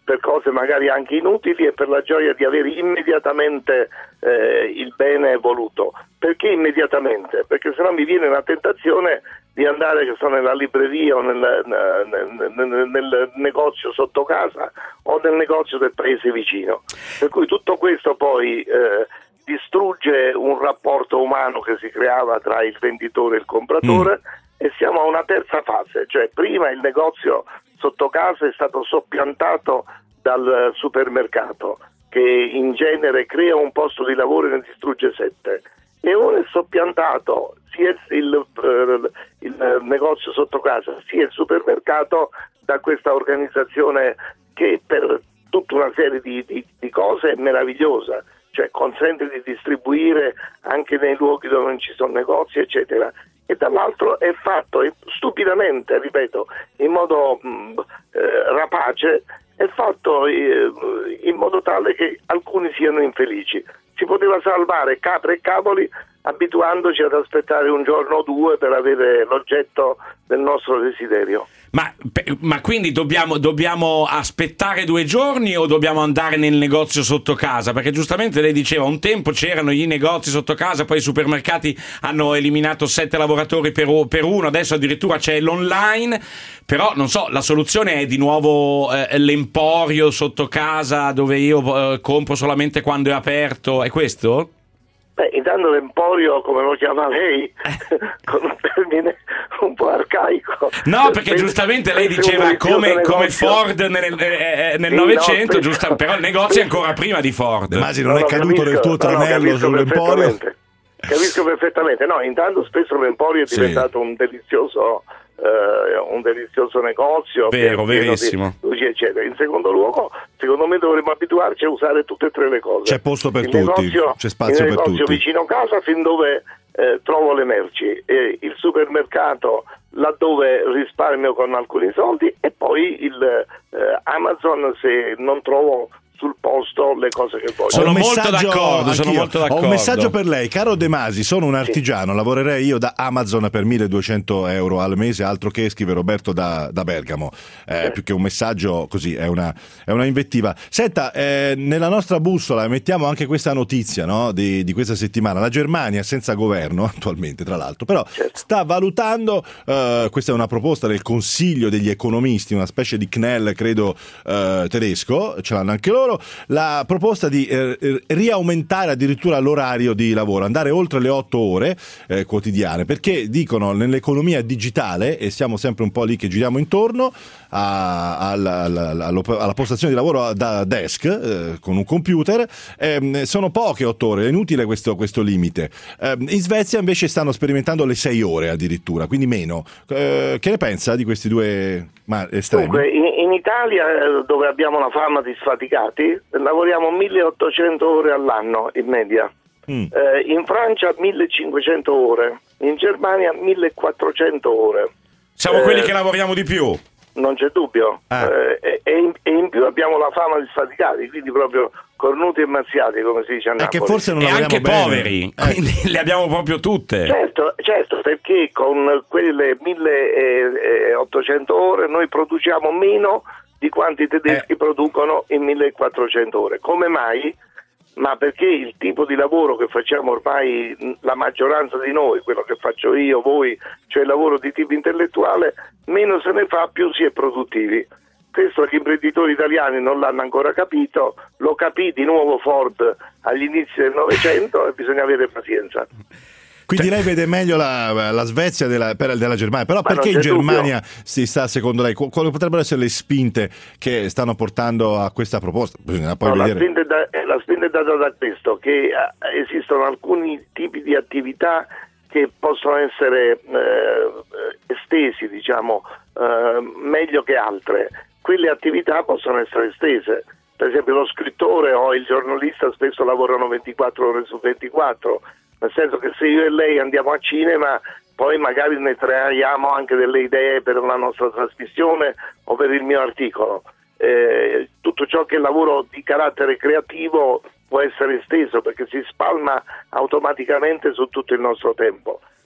per cose magari anche inutili e per la gioia di avere immediatamente eh, il bene voluto. Perché immediatamente? Perché sennò mi viene una tentazione di andare, che so, nella libreria o nel, nel, nel, nel negozio sotto casa o nel negozio del paese vicino. Per cui tutto questo poi eh, distrugge un rapporto umano che si creava tra il venditore e il compratore mm. e siamo a una terza fase, cioè prima il negozio sotto casa è stato soppiantato dal supermercato che in genere crea un posto di lavoro e ne distrugge sette, e ora è soppiantato sia il, il, il negozio sotto casa sia il supermercato da questa organizzazione che per tutta una serie di, di, di cose è meravigliosa, cioè consente di distribuire anche nei luoghi dove non ci sono negozi eccetera, e dall'altro è fatto stupidamente, ripeto, in modo mh, eh, rapace, è fatto eh, in modo tale che alcuni siano infelici. Si poteva salvare capre e cavoli abituandoci ad aspettare un giorno o due per avere l'oggetto del nostro desiderio. Ma, ma quindi dobbiamo, dobbiamo aspettare due giorni o dobbiamo andare nel negozio sotto casa? Perché giustamente lei diceva un tempo c'erano i negozi sotto casa, poi i supermercati hanno eliminato sette lavoratori per, per uno, adesso addirittura c'è l'online, però non so, la soluzione è di nuovo eh, l'emporio sotto casa dove io eh, compro solamente quando è aperto, è questo? Beh, intanto l'emporio, come lo chiama lei, con un termine un po' arcaico. No, perché giustamente lei diceva come, come Ford nel, eh, nel sì, Novecento, no, giusto, però il negozio è ancora prima di Ford. Masi, non no, è no, caduto capisco, del tuo tranello no, sull'emporio? Capisco perfettamente. No, intanto spesso l'emporio è diventato sì. un delizioso... Uh, un delizioso negozio, vero, verissimo, di luci, eccetera. In secondo luogo, secondo me dovremmo abituarci a usare tutte e tre le cose. C'è posto per il tutti, negozio, c'è spazio il per negozio tutti. vicino casa, fin dove eh, trovo le merci, e il supermercato laddove risparmio con alcuni soldi, e poi il eh, Amazon se non trovo sul posto le cose che voglio. Sono molto d'accordo, sono molto d'accordo. Ho un messaggio per lei, caro De Masi, sono un artigiano, sì. lavorerei io da Amazon per milleduecento euro al mese, altro che, scrive Roberto da, da Bergamo. Eh, sì. Più che un messaggio così, è una, è una invettiva. Senta, eh, nella nostra bussola mettiamo anche questa notizia, no, di, di questa settimana. La Germania, senza governo attualmente tra l'altro, però certo. sta valutando, eh, questa è una proposta del Consiglio degli economisti, una specie di C N E L credo eh, tedesco, ce l'hanno anche loro, la proposta di eh, riaumentare addirittura l'orario di lavoro, andare oltre le otto ore eh, quotidiane, perché dicono nell'economia digitale, e siamo sempre un po' lì che giriamo intorno a, alla, alla, alla postazione di lavoro da desk eh, con un computer, eh, sono poche otto ore, è inutile questo, questo limite. Eh, in Svezia invece stanno sperimentando le sei ore addirittura, quindi meno. Eh, che ne pensa di questi due ma, estremi? Dunque, in, in Italia, dove abbiamo la fama di sfaticati, lavoriamo milleottocento ore all'anno in media. Mm. Eh, in Francia millecinquecento ore, in Germania millequattrocento ore. Siamo eh, quelli che lavoriamo di più. Non c'è dubbio. Ah. Eh, e, in, e in più abbiamo la fama di sfaticati, quindi proprio cornuti e mazziati, come si dice a Napoli. È che forse non e anche bene. poveri, eh. quindi le abbiamo proprio tutte. Certo, certo, perché con quelle milleottocento ore noi produciamo meno di quanti i tedeschi eh. producono in millequattrocento ore. Come mai? Ma perché il tipo di lavoro che facciamo ormai la maggioranza di noi, quello che faccio io, voi, cioè il lavoro di tipo intellettuale, meno se ne fa, più si è produttivi. Questo gli imprenditori italiani non l'hanno ancora capito, lo capì di nuovo Ford agli inizi del Novecento e bisogna avere pazienza. Quindi lei vede meglio la, la Svezia della, per, della Germania, però Ma perché in Germania dubbio. si sta, secondo lei, quali potrebbero essere le spinte che stanno portando a questa proposta? Bisogna poi no, vedere. La spinta, è da, la spinta è data da questo, che eh, esistono alcuni tipi di attività che possono essere eh, estesi, diciamo, eh, meglio che altre. Quelle attività possono essere estese. Per esempio lo scrittore o il giornalista spesso lavorano ventiquattro ore su ventiquattro, nel senso che se io e lei andiamo a cinema poi magari ne traiamo anche delle idee per la nostra trasmissione o per il mio articolo. Eh, tutto ciò che è lavoro di carattere creativo può essere esteso perché si spalma automaticamente su tutto il nostro tempo.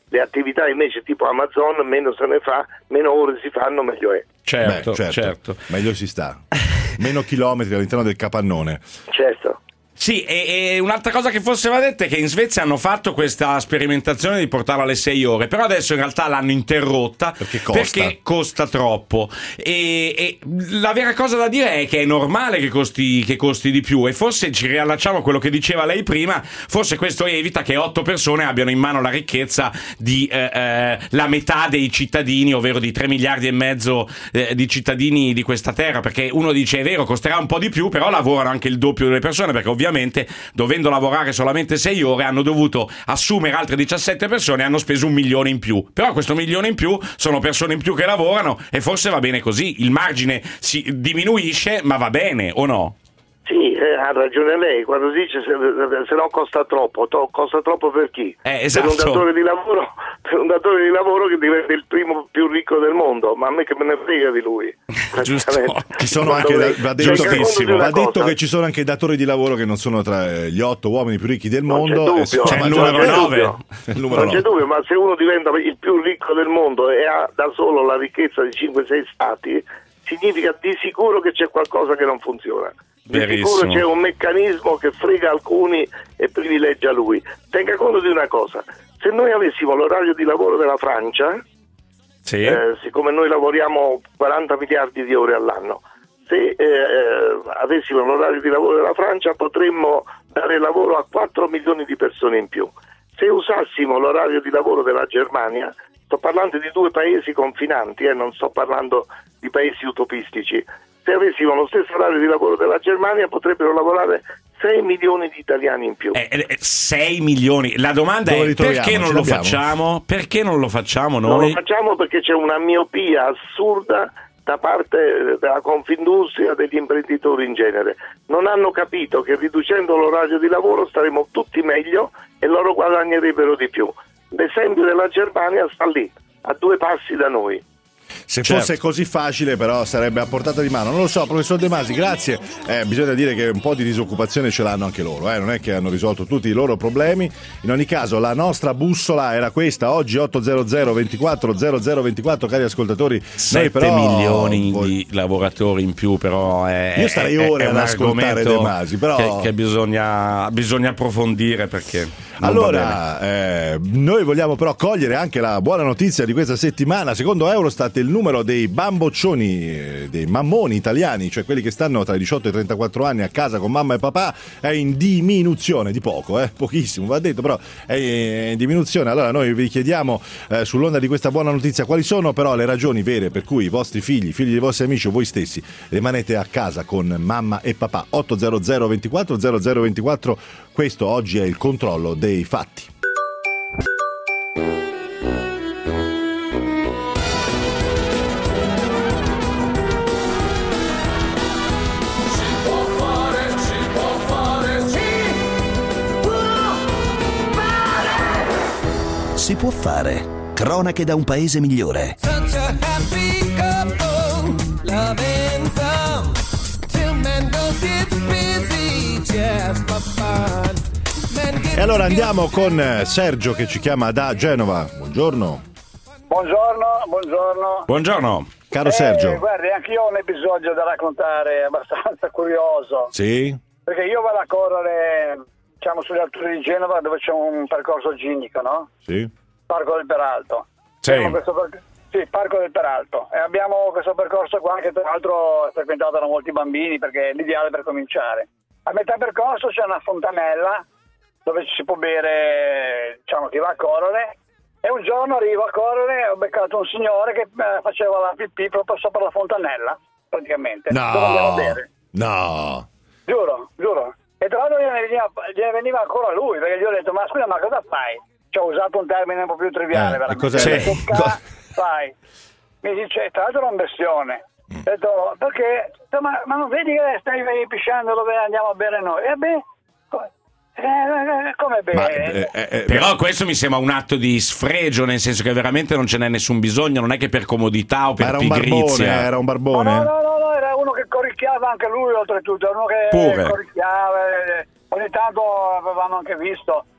Le attività invece tipo Amazon, meno se ne fa, meno ore si fanno, meglio è. Certo, Beh, certo, certo. Meglio si sta. Meno chilometri all'interno del capannone. Certo. Sì, e, e un'altra cosa che forse va detta è che in Svezia hanno fatto questa sperimentazione di portarla alle sei ore, però adesso in realtà l'hanno interrotta perché costa, perché costa troppo. E, e la vera cosa da dire è che è normale che costi, che costi di più, e forse ci riallacciamo a quello che diceva lei prima, forse questo evita che otto persone abbiano in mano la ricchezza di eh, eh, la metà dei cittadini, ovvero di tre miliardi e mezzo eh, di cittadini di questa terra, perché uno dice è vero, costerà un po' di più, però lavorano anche il doppio delle persone, perché ovviamente dovendo lavorare solamente sei ore hanno dovuto assumere altre diciassette persone e hanno speso un milione in più, però questo milione in più sono persone in più che lavorano e forse va bene così, il margine si diminuisce ma va bene, o no? Sì, eh, ha ragione lei quando dice se, se no costa troppo. To, costa troppo per chi? Eh, esatto. Per un datore di lavoro, per un datore di lavoro che diventa il primo più ricco del mondo, ma a me che me ne frega di lui. Giusto. Ci sono anche da, va detto, che, va detto che ci sono anche datori di lavoro che non sono tra gli otto uomini più ricchi del mondo. Non c'è dubbio, e c'è il numero nove. Non c'è dubbio, ma se uno diventa il più ricco del mondo e ha da solo la ricchezza di cinque sei stati, significa di sicuro che c'è qualcosa che non funziona. Di Verissimo. sicuro c'è un meccanismo che frega alcuni e privilegia lui. Tenga conto di una cosa: se noi avessimo l'orario di lavoro della Francia, sì. eh, siccome noi lavoriamo quaranta miliardi di ore all'anno, se eh, avessimo l'orario di lavoro della Francia potremmo dare lavoro a quattro milioni di persone in più. Se usassimo l'orario di lavoro della Germania, sto parlando di due paesi confinanti, eh, non sto parlando di paesi utopistici, se avessimo lo stesso orario di lavoro della Germania potrebbero lavorare sei milioni di italiani in più. Eh, eh, sei milioni. La domanda Dove è perché non lo facciamo? Perché non lo facciamo noi? Non lo facciamo perché c'è una miopia assurda da parte della Confindustria, degli imprenditori in genere. Non hanno capito che riducendo l'orario di lavoro staremo tutti meglio e loro guadagnerebbero di più. L'esempio della Germania sta lì, a due passi da noi. Se Certo. fosse così facile, però, sarebbe a portata di mano. Non lo so, professor De Masi, grazie. Eh, bisogna dire che un po' di disoccupazione ce l'hanno anche loro, eh? Non è che hanno risolto tutti i loro problemi. In ogni caso, la nostra bussola era questa. Oggi ottocento ventiquattro zero zero ventiquattro, cari ascoltatori. sette però, milioni voi... di lavoratori in più, però è, Io starei è, ore è ad un ascoltare argomento De Masi, però... che, che bisogna, bisogna approfondire, perché non va Allora, eh, noi vogliamo però cogliere anche la buona notizia di questa settimana. Secondo Eurostat il numero dei bamboccioni, eh, dei mammoni italiani, cioè quelli che stanno tra i diciotto e i trentaquattro anni a casa con mamma e papà, è in diminuzione, di poco, eh, pochissimo, va detto, però è in diminuzione. Allora noi vi chiediamo, eh, sull'onda di questa buona notizia, quali sono però le ragioni vere per cui i vostri figli, figli dei vostri amici o voi stessi rimanete a casa con mamma e papà. Ottocento ventiquattro zero zero ventiquattro, questo oggi è il controllo dei fatti. Si può fare. Cronache da un paese migliore. Such a happy couple, loving some, till man goes gets busy just for fun. Man gets E allora andiamo con Sergio che ci chiama da Genova. Buongiorno. Buongiorno, buongiorno. Buongiorno. Caro Eh, Sergio. Guardi, anche io ho un episodio da raccontare abbastanza curioso. Sì? Perché io vado a correre, diciamo, sulle alture di Genova dove c'è un percorso ginnico, no? Sì. Parco del Peralto. Sì. Abbiamo questo per- sì, Parco del Peralto. E abbiamo questo percorso qua che tra l'altro è frequentato da molti bambini perché è l'ideale per cominciare. A metà percorso c'è una fontanella dove ci si può bere, diciamo, chi va a correre. E un giorno arrivo a correre e ho beccato un signore che eh, faceva la pipì proprio sopra la fontanella, praticamente. No. Dove andiamo a bere. No. Giuro, giuro. E tra l'altro gliene veniva, gliene veniva ancora lui, perché gli ho detto, ma scusa, ma cosa fai? Ci ho usato un termine un po' più triviale, Eh, veramente. cos'è? Ho detto, Sì. "Ca- fai?" Mi dice, tra l'altro era un bestione. Ho detto, perché? Ho detto, Ma, ma non vedi che stai pisciando dove andiamo a bere noi? E beh, co- eh, come bene? Ma, eh, eh, eh, Però questo mi sembra un atto di sfregio, nel senso che veramente non ce n'è nessun bisogno, non è che per comodità o per era un barbone, pigrizia. era un No, barbone. no, no, no, no, era uno che corricchiava anche lui, oltretutto, era uno che Pure. corricchiava, eh, ogni tanto avevamo anche visto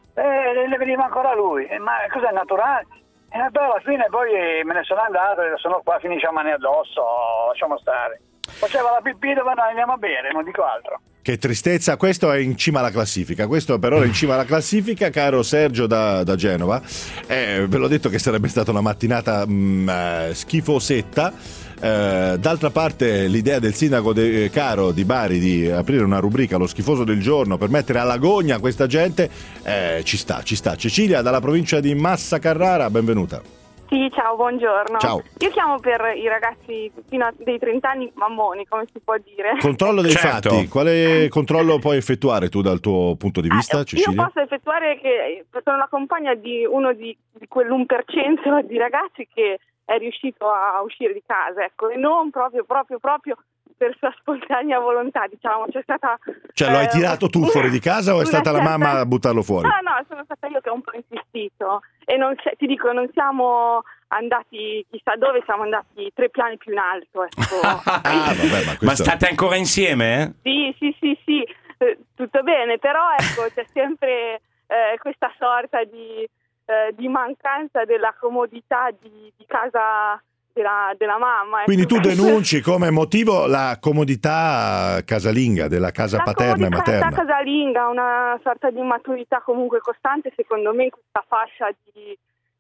eh, le veniva ancora lui, eh, ma cos'è naturale? E poi alla fine poi me ne sono andato e sono qua, finisce a mani addosso, lasciamo stare. Faceva la pipì dove noi andiamo a bere, non dico altro. Che tristezza, questo è in cima alla classifica, questo per ora è in cima alla classifica, caro Sergio da, da Genova. Eh, ve l'ho detto che sarebbe stata una mattinata mh, eh, schifosetta. Eh, d'altra parte l'idea del sindaco de, eh, Caro di Bari di aprire una rubrica lo schifoso del giorno per mettere alla gogna questa gente eh, ci sta, ci sta. Cecilia dalla provincia di Massa Carrara, benvenuta. Sì, ciao, buongiorno. Ciao. Io chiamo per i ragazzi fino a dei trenta anni mammoni, come si può dire. Controllo dei Certo. fatti, quale controllo puoi effettuare tu dal tuo punto di vista, Ah, Cecilia? io posso effettuare che sono la compagna di uno di, di quell'uno per cento di ragazzi che è riuscito a uscire di casa, ecco, e non proprio, proprio, proprio per sua spontanea volontà, diciamo, c'è stata... Cioè lo hai eh, tirato tu fuori di casa o è una stata la certa- mamma a buttarlo fuori? No, no, sono stata io che ho un po' insistito e non c'è- ti dico, non siamo andati chissà dove, siamo andati tre piani più in alto, ecco. Ah, vabbè, ma, Ma questo... state ancora insieme? Eh? Sì, sì, sì, sì, eh, tutto bene, però ecco c'è sempre eh, questa sorta di, eh, di mancanza della comodità di, di casa della, della mamma. Ecco. Quindi tu denunci come motivo la comodità casalinga, della casa la paterna e comodità materna. casalinga, una sorta di immaturità comunque costante, secondo me in questa fascia di,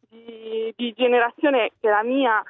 di, di generazione che è la mia,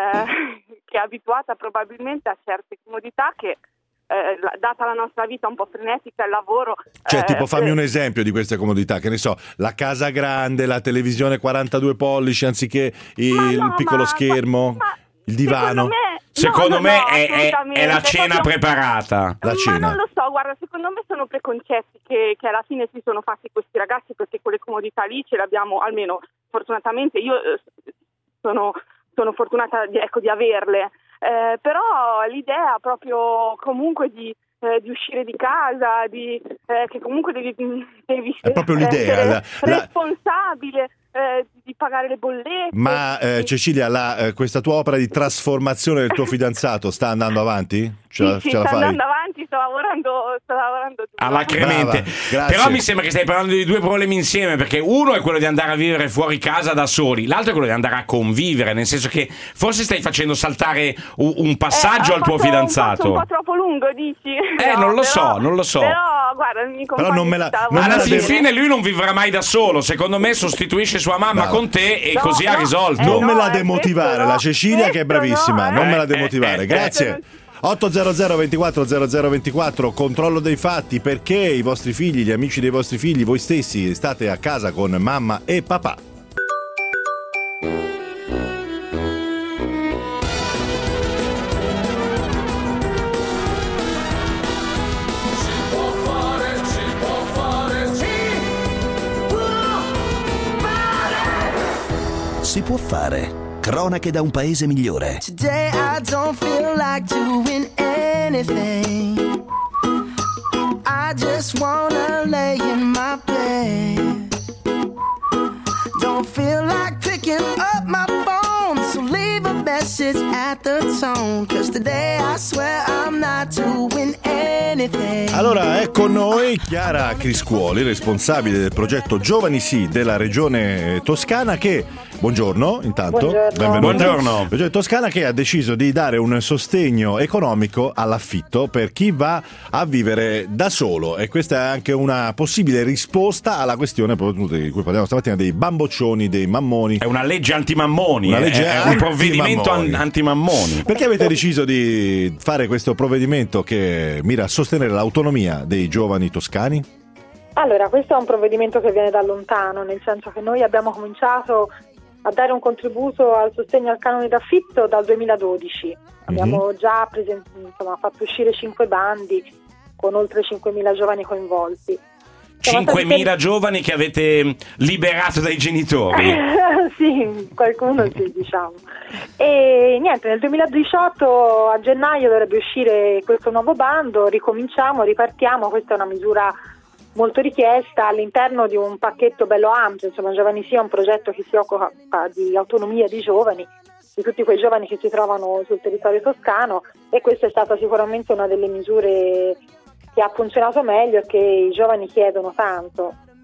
eh, che è abituata probabilmente a certe comodità che Eh, la- data la nostra vita un po' frenetica, il lavoro. Cioè, eh, tipo, fammi eh, un esempio di queste comodità, che ne so, la casa grande, la televisione quarantadue pollici anziché il no, piccolo ma- schermo, ma- il divano. Secondo me, Secondo no, no, me no, è, è- assolutamente, è la cena proprio- preparata. La Ma cena. non lo so, guarda, secondo me sono preconcetti che, che alla fine si sono fatti questi ragazzi, perché quelle comodità lì ce le abbiamo, almeno fortunatamente io eh, sono, sono fortunata di, ecco, di averle, eh, però l'idea proprio comunque di Eh, di uscire di casa, di, eh, che comunque devi, devi È proprio l'idea, essere la- la- responsabile eh, di pagare le bollette. Ma eh, Cecilia, la, eh, questa tua opera di trasformazione del tuo fidanzato sta andando avanti? Ce la, sì, sì, ce la sta fai? andando avanti, sto lavorando, sto lavorando duro. Alacremente. Brava, grazie. Però mi sembra che stai parlando di due problemi insieme, perché uno è quello di andare a vivere fuori casa da soli, l'altro è quello di andare a convivere, nel senso che forse stai facendo saltare un, un passaggio Eh, al tuo ho fatto fidanzato. Un po' troppo lungo, dici? Eh, non lo so, non lo so. Però, guarda, mi Però non me la- compagno non me Alla la fin devo- fine lui non vivrà mai da solo, secondo me sostituisce sua mamma Brava. con te e No, così ha no, risolto. eh, Non me no, la eh, demotivare, questo la no, Cecilia che è questo bravissima, no, non eh. me la Eh, demotivare, eh, grazie. ottocento ventiquattro zero zero ventiquattro, controllo dei fatti, perché i vostri figli, gli amici dei vostri figli, voi stessi state a casa con mamma e papà. Si può fare. Cronache da un paese migliore. Today I don't feel like doing anything. I just wanna lay in my bed. Don't feel like picking up my phone, so leave a message at the tone. Cause today I swear I'm not doing anything. Allora è con noi Chiara Criscuoli, responsabile del progetto Giovani Sì della regione Toscana, che, buongiorno intanto, Buongiorno. benvenuta. Buongiorno. La regione Toscana che ha deciso di dare un sostegno economico all'affitto per chi va a vivere da solo, e questa è anche una possibile risposta alla questione proprio di cui parliamo stamattina, dei bamboccioni, dei mammoni. È una legge antimammoni, Una eh, legge è un provvedimento antimammoni. an- antimammoni. Perché avete deciso di fare questo provvedimento che mira a sostenere l'autonomia dei giovani toscani? Allora, questo è un provvedimento che viene da lontano, nel senso che noi abbiamo cominciato a dare un contributo al sostegno al canone d'affitto dal duemiladodici. Abbiamo già presen- insomma, fatto uscire cinque bandi con oltre cinquemila giovani coinvolti. Siamo stati cinquemila giovani che avete liberato dai genitori. sì, qualcuno sì, diciamo. E niente, nel duemiladiciotto a gennaio dovrebbe uscire questo nuovo bando, ricominciamo, ripartiamo, questa è una misura molto richiesta all'interno di un pacchetto bello ampio, insomma Giovani Sì è un progetto che si occupa di autonomia di giovani, di tutti quei giovani che si trovano sul territorio toscano, e questa è stata sicuramente una delle misure che ha funzionato meglio e che i giovani chiedono tanto.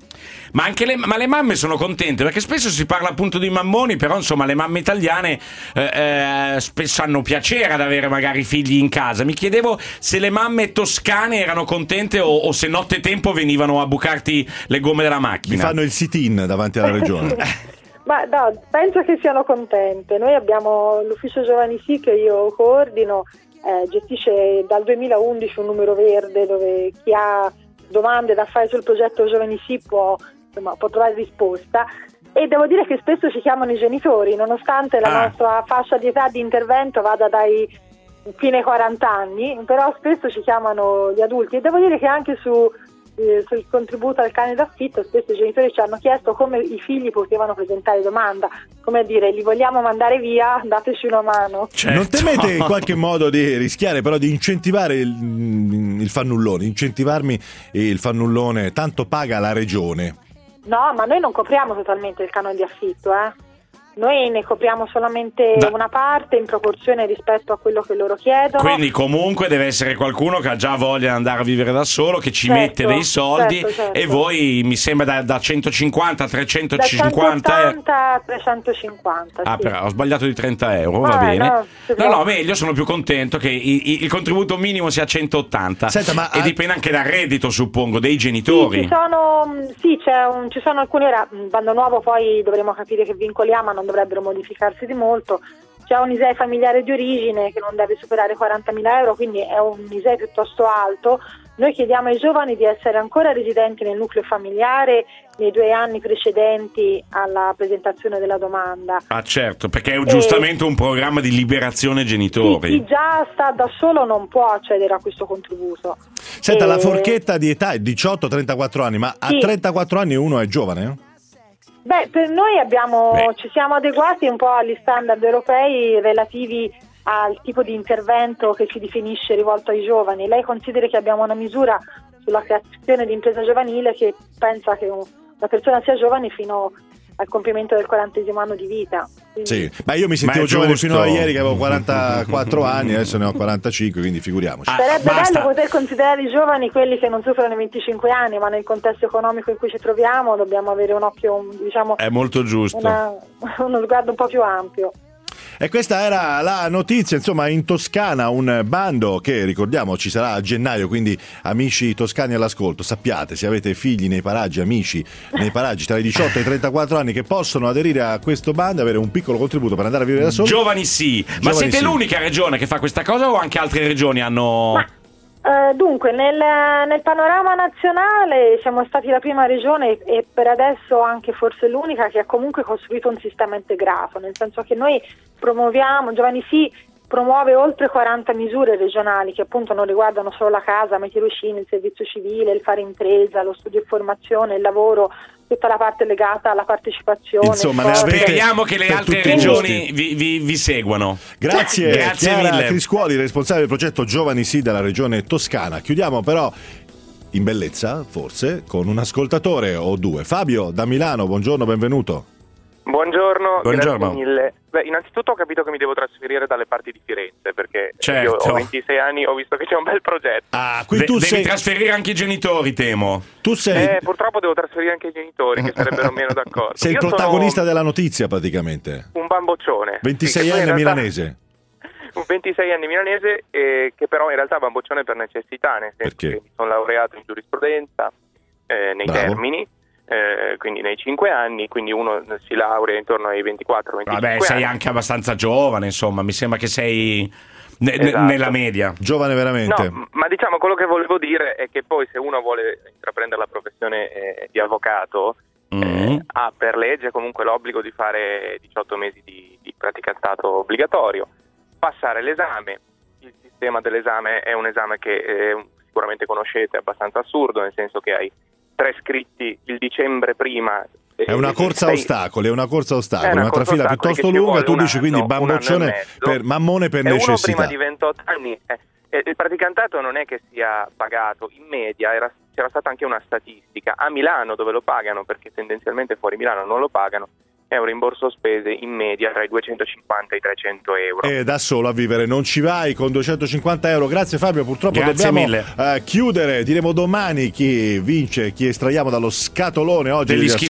Ma anche le, ma le mamme sono contente, perché spesso si parla appunto di mammoni, però insomma le mamme italiane eh, eh, spesso hanno piacere ad avere magari figli in casa. Mi chiedevo se le mamme toscane erano contente o, o se nottetempo venivano a bucarti le gomme della macchina. Mi fanno il sit-in davanti alla regione. Ma no, penso che siano contente. Noi abbiamo l'ufficio Giovani Sì che io coordino, eh, gestisce dal duemilaundici un numero verde dove chi ha domande da fare sul progetto Giovani Sì può, insomma, può trovare risposta, e devo dire che spesso ci chiamano i genitori, nonostante la ah. nostra fascia di età di intervento vada dai fine quaranta anni, però spesso ci chiamano gli adulti, e devo dire che anche su eh, sul contributo al cane d'affitto spesso i genitori ci hanno chiesto come i figli potevano presentare domanda, come a dire: li vogliamo mandare via, dateci una mano. Certo. Non temete in qualche modo di rischiare però di incentivare il, il fannullone, incentivarmi il fannullone, tanto paga la regione? No, ma noi non copriamo totalmente il canone di affitto, eh. Noi ne copriamo solamente da- una parte in proporzione rispetto a quello che loro chiedono. Quindi comunque deve essere qualcuno che ha già voglia di andare a vivere da solo, che ci Certo, mette dei soldi, certo, certo. e voi mi sembra da, da centocinquanta a trecentocinquanta da euro. centottanta a trecentocinquanta. Ah, sì. però ho sbagliato di trenta euro, va Vabbè, bene. no, se No, no. no, meglio, sono più contento che i- i- il contributo minimo sia centottanta. Senta, ma e ha- dipende anche dal reddito, suppongo, dei Sì, genitori. ci sono, sì, c'è un, ci sono alcuni, ora, mh, bando nuovo poi dovremo capire che vincoli ha, ma non dovrebbero modificarsi di molto. C'è un I S E E familiare di origine che non deve superare quarantamila euro, quindi è un I S E E piuttosto alto. Noi chiediamo ai giovani di essere ancora residenti nel nucleo familiare nei due anni precedenti alla presentazione della domanda. Ah, certo, perché è giustamente un programma di liberazione genitori. Chi già sta da solo non può accedere a questo contributo. Senta, E- la forchetta di età è diciotto trentaquattro anni, ma a Sì. trentaquattro anni uno è giovane? Beh, per noi abbiamo, Beh. ci siamo adeguati un po' agli standard europei relativi al tipo di intervento che ci definisce rivolto ai giovani. Lei consideri che abbiamo una misura sulla creazione di impresa giovanile che pensa che un- una persona sia giovane fino al compimento del quarantesimo anno di vita. Quindi- Sì, ma io mi Ma sentivo è giovane giusto. fino a ieri che avevo quarantaquattro anni, adesso ne ho quarantacinque, quindi figuriamoci. Ah, Sarebbe basta. bello poter considerare i giovani quelli che non superano i venticinque anni, ma nel contesto economico in cui ci troviamo dobbiamo avere un occhio, un- diciamo, È molto giusto. una- uno sguardo un po' più ampio. E questa era la notizia, insomma, in Toscana un bando che, ricordiamo, ci sarà a gennaio, quindi amici toscani all'ascolto, sappiate, se avete figli nei paraggi, amici nei paraggi tra i diciotto e i trentaquattro anni che possono aderire a questo bando e avere un piccolo contributo per andare a vivere da soli. Giovani sì, ma Giovani siete sì. l'unica regione che fa questa cosa o anche altre regioni hanno... Ma- Eh, dunque, nel, nel panorama nazionale siamo stati la prima regione e per adesso anche forse l'unica che ha comunque costruito un sistema integrato, nel senso che noi promuoviamo, Giovani Sì promuove oltre quaranta misure regionali che appunto non riguardano solo la casa, ma i tirocini, il servizio civile, il fare impresa, lo studio e formazione, il lavoro, tutta la parte legata alla partecipazione. Insomma, il ne sport. avete Speriamo che le per altre tutti i regioni gusti. vi, vi- vi seguano. Grazie, Grazie Chiara mille. Criscuoli, responsabile del progetto Giovani Sì della regione Toscana. Chiudiamo però in bellezza, forse, con un ascoltatore o due. Fabio da Milano, buongiorno, benvenuto. Buongiorno, Buongiorno. grazie mille. Beh, innanzitutto ho capito che mi devo trasferire dalle parti di Firenze perché Certo. io ho ventisei anni, ho visto che c'è un bel progetto. Ah, qui De- tu devi sei, trasferire anche i genitori, temo. tu sei, Eh, purtroppo devo trasferire anche i genitori che sarebbero meno d'accordo. sei il Io protagonista sono della notizia praticamente. un bamboccione. ventisei Sì, che poi anni in realtà- milanese. Un ventisei anni milanese eh, che però in realtà è bamboccione per necessità, nel senso Perché? che mi sono laureato in giurisprudenza eh, nei Bravo. termini, eh, quindi nei cinque anni, quindi uno si laurea intorno ai ventiquattro venticinque Vabbè, sei anni. anche abbastanza giovane, insomma, mi sembra che sei ne- ne- Esatto. nella media. Giovane veramente. No, ma diciamo quello che volevo dire è che poi se uno vuole intraprendere la professione eh, di avvocato Mm. eh, ha per legge comunque l'obbligo di fare diciotto mesi di, di praticantato obbligatorio, passare l'esame. Il sistema dell'esame è un esame che eh, sicuramente conoscete, è abbastanza assurdo, nel senso che hai tre scritti il dicembre prima. È una corsa a sei- ostacoli, è una corsa a È ostacoli, una una corsa trafila ostacoli piuttosto che ci lunga, vuole tu un dici quindi anno, un anno e bamboccione mezzo. per mammone per e uno necessità. prima di ventotto anni eh, eh, il praticantato non è che sia pagato in media, era, c'era stata anche una statistica a Milano dove lo pagano, perché tendenzialmente fuori Milano non lo pagano, è un rimborso spese in media tra i duecentocinquanta e i trecento euro. E da solo a vivere non ci vai con duecentocinquanta euro. Grazie Fabio, purtroppo Grazie dobbiamo mille. Uh, chiudere. Diremo domani chi vince, chi estraiamo dallo scatolone oggi degli degli